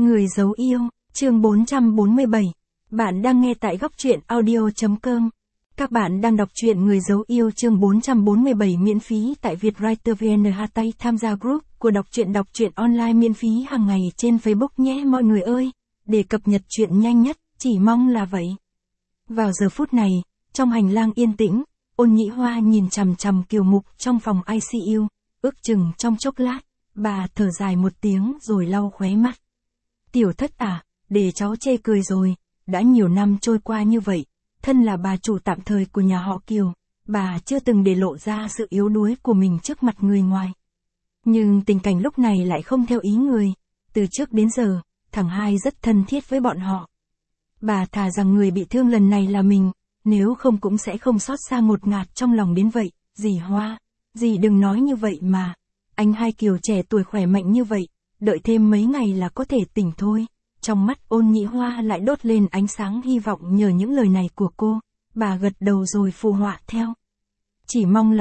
Người giấu yêu, chương 447. Bạn đang nghe tại góc truyện audio.com. Các bạn đang đọc truyện Người giấu yêu chương 447 miễn phí tại Vietwriter VN. Tham gia group của đọc truyện online miễn phí hàng ngày trên Facebook nhé mọi người ơi, để cập nhật truyện nhanh nhất, chỉ mong là vậy. Vào giờ phút này, trong hành lang yên tĩnh, Ôn Nhĩ Hoa nhìn chằm chằm Kiều Mục trong phòng ICU, ước chừng trong chốc lát, bà thở dài một tiếng rồi lau khóe mắt. Tiểu Thất à, để cháu chê cười rồi, đã nhiều năm trôi qua như vậy, thân là bà chủ tạm thời của nhà họ Kiều, bà chưa từng để lộ ra sự yếu đuối của mình trước mặt người ngoài. Nhưng tình cảnh lúc này lại không theo ý người, từ trước đến giờ, thằng hai rất thân thiết với bọn họ. Bà thà rằng người bị thương lần này là mình, nếu không cũng sẽ không xót xa ngột ngạt trong lòng đến vậy. Dì Hoa, dì đừng nói như vậy mà, anh hai Kiều trẻ tuổi khỏe mạnh như vậy, đợi thêm mấy ngày là có thể tỉnh thôi. Trong mắt Ôn Nhĩ Hoa lại đốt lên ánh sáng hy vọng nhờ những lời này của cô, bà gật đầu rồi phụ họa theo. Chỉ mong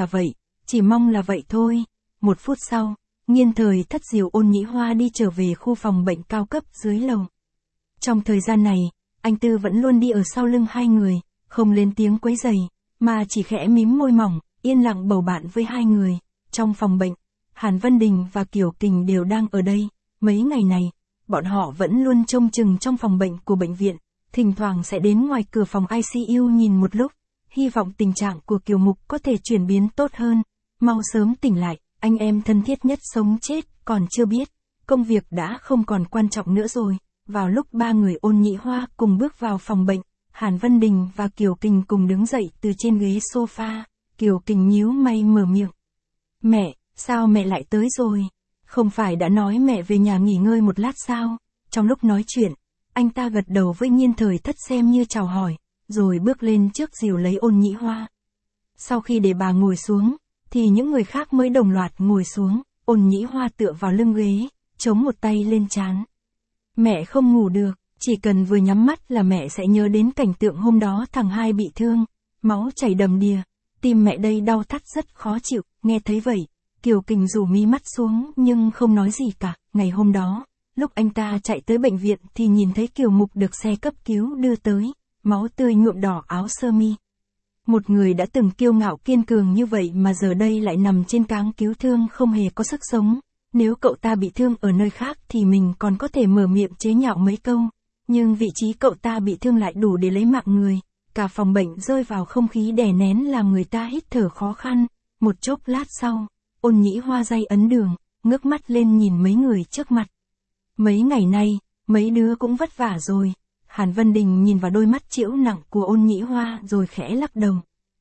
là vậy thôi. Một phút sau, Nghiên Thời Thất dìu Ôn Nhĩ Hoa đi trở về khu phòng bệnh cao cấp dưới lầu. Trong thời gian này, anh Tư vẫn luôn đi ở sau lưng hai người, không lên tiếng quấy rầy, mà chỉ khẽ mím môi mỏng, yên lặng bầu bạn với hai người. Trong phòng bệnh, Hàn Vân Đình và Kiều Kình đều đang ở đây. Mấy ngày này, bọn họ vẫn luôn trông chừng trong phòng bệnh của bệnh viện, thỉnh thoảng sẽ đến ngoài cửa phòng ICU nhìn một lúc, hy vọng tình trạng của Kiều Mục có thể chuyển biến tốt hơn, mau sớm tỉnh lại. Anh em thân thiết nhất sống chết còn chưa biết, công việc đã không còn quan trọng nữa rồi. Vào lúc ba người Ôn Nhĩ Hoa cùng bước vào phòng bệnh, Hàn Vân Đình và Kiều Kình cùng đứng dậy từ trên ghế sofa. Kiều Kình nhíu mày mở miệng. Mẹ, sao mẹ lại tới rồi? Không phải đã nói mẹ về nhà nghỉ ngơi một lát sao? Trong lúc nói chuyện, anh ta gật đầu với Nghiên Thời Thất xem như chào hỏi, rồi bước lên trước dìu lấy Ôn Nhĩ Hoa. Sau khi để bà ngồi xuống, thì những người khác mới đồng loạt ngồi xuống. Ôn Nhĩ Hoa tựa vào lưng ghế, chống một tay lên trán. Mẹ không ngủ được, chỉ cần vừa nhắm mắt là mẹ sẽ nhớ đến cảnh tượng hôm đó thằng hai bị thương, máu chảy đầm đìa, tim mẹ đây đau thắt rất khó chịu. Nghe thấy vậy, Kiều Kình rủ mí mắt xuống nhưng không nói gì cả. Ngày hôm đó, lúc anh ta chạy tới bệnh viện thì nhìn thấy Kiều Mục được xe cấp cứu đưa tới, máu tươi nhuộm đỏ áo sơ mi. Một người đã từng kiêu ngạo kiên cường như vậy mà giờ đây lại nằm trên cáng cứu thương không hề có sức sống. Nếu cậu ta bị thương ở nơi khác thì mình còn có thể mở miệng chế nhạo mấy câu, nhưng vị trí cậu ta bị thương lại đủ để lấy mạng người. Cả phòng bệnh rơi vào không khí đè nén làm người ta hít thở khó khăn. Một chốc lát sau, Ôn Nhĩ Hoa day ấn đường, ngước mắt lên nhìn mấy người trước mặt. Mấy ngày nay, mấy đứa cũng vất vả rồi. Hàn Vân Đình nhìn vào đôi mắt trĩu nặng của Ôn Nhĩ Hoa rồi khẽ lắc đầu.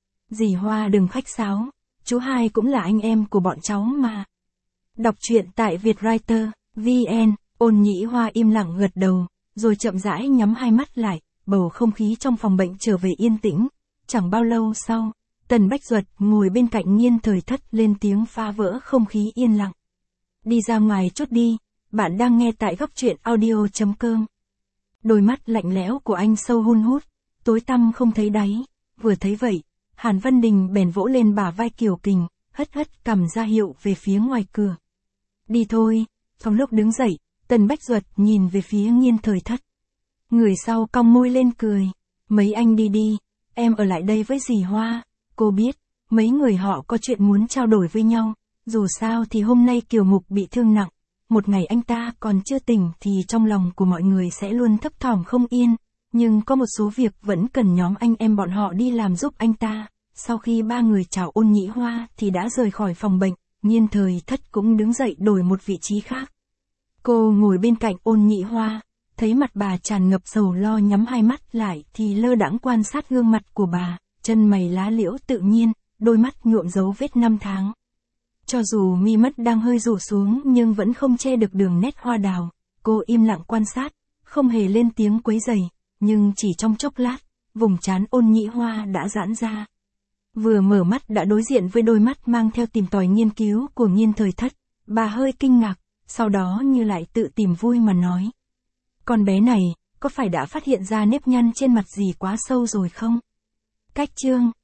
Dì Hoa đừng khách sáo, chú hai cũng là anh em của bọn cháu mà. Đọc truyện tại Vietwriter VN. Ôn Nhĩ Hoa im lặng gật đầu, rồi chậm rãi nhắm hai mắt lại. Bầu không khí trong phòng bệnh trở về yên tĩnh. Chẳng bao lâu sau, Tần Bách Duật ngồi bên cạnh Nghiên Thời Thất lên tiếng phá vỡ không khí yên lặng. Đi ra ngoài chút đi, bạn đang nghe tại góc truyện audio.com. Đôi mắt lạnh lẽo của anh sâu hun hút, tối tăm không thấy đáy. Vừa thấy vậy, Hàn Vân Đình bèn vỗ lên bả vai Kiều Kình, hất cằm ra hiệu về phía ngoài cửa. Đi thôi. Trong lúc đứng dậy, Tần Bách Duật nhìn về phía Nghiên Thời Thất. Người sau cong môi lên cười. Mấy anh đi đi, em ở lại đây với dì Hoa. Cô biết, mấy người họ có chuyện muốn trao đổi với nhau. Dù sao thì hôm nay Kiều Mục bị thương nặng. Một ngày anh ta còn chưa tỉnh thì trong lòng của mọi người sẽ luôn thấp thỏm không yên. Nhưng có một số việc vẫn cần nhóm anh em bọn họ đi làm giúp anh ta. Sau khi ba người chào Ôn Nhĩ Hoa thì đã rời khỏi phòng bệnh. Nghiên Thời Thất cũng đứng dậy đổi một vị trí khác. Cô ngồi bên cạnh Ôn Nhĩ Hoa, thấy mặt bà tràn ngập sầu lo, nhắm hai mắt lại thì lơ đãng quan sát gương mặt của bà, chân mày lá liễu tự nhiên, đôi mắt nhuộm dấu vết năm tháng. Cho dù mi mắt đang hơi rủ xuống nhưng vẫn không che được đường nét hoa đào. Cô im lặng quan sát, không hề lên tiếng quấy rầy, nhưng chỉ trong chốc lát, vùng trán Ôn Nhĩ Hoa đã giãn ra. Vừa mở mắt đã đối diện với đôi mắt mang theo tìm tòi nghiên cứu của Nghiên Thời Thất. Bà hơi kinh ngạc, sau đó như lại tự tìm vui mà nói. Con bé này, có phải đã phát hiện ra nếp nhăn trên mặt gì quá sâu rồi không? Cách chương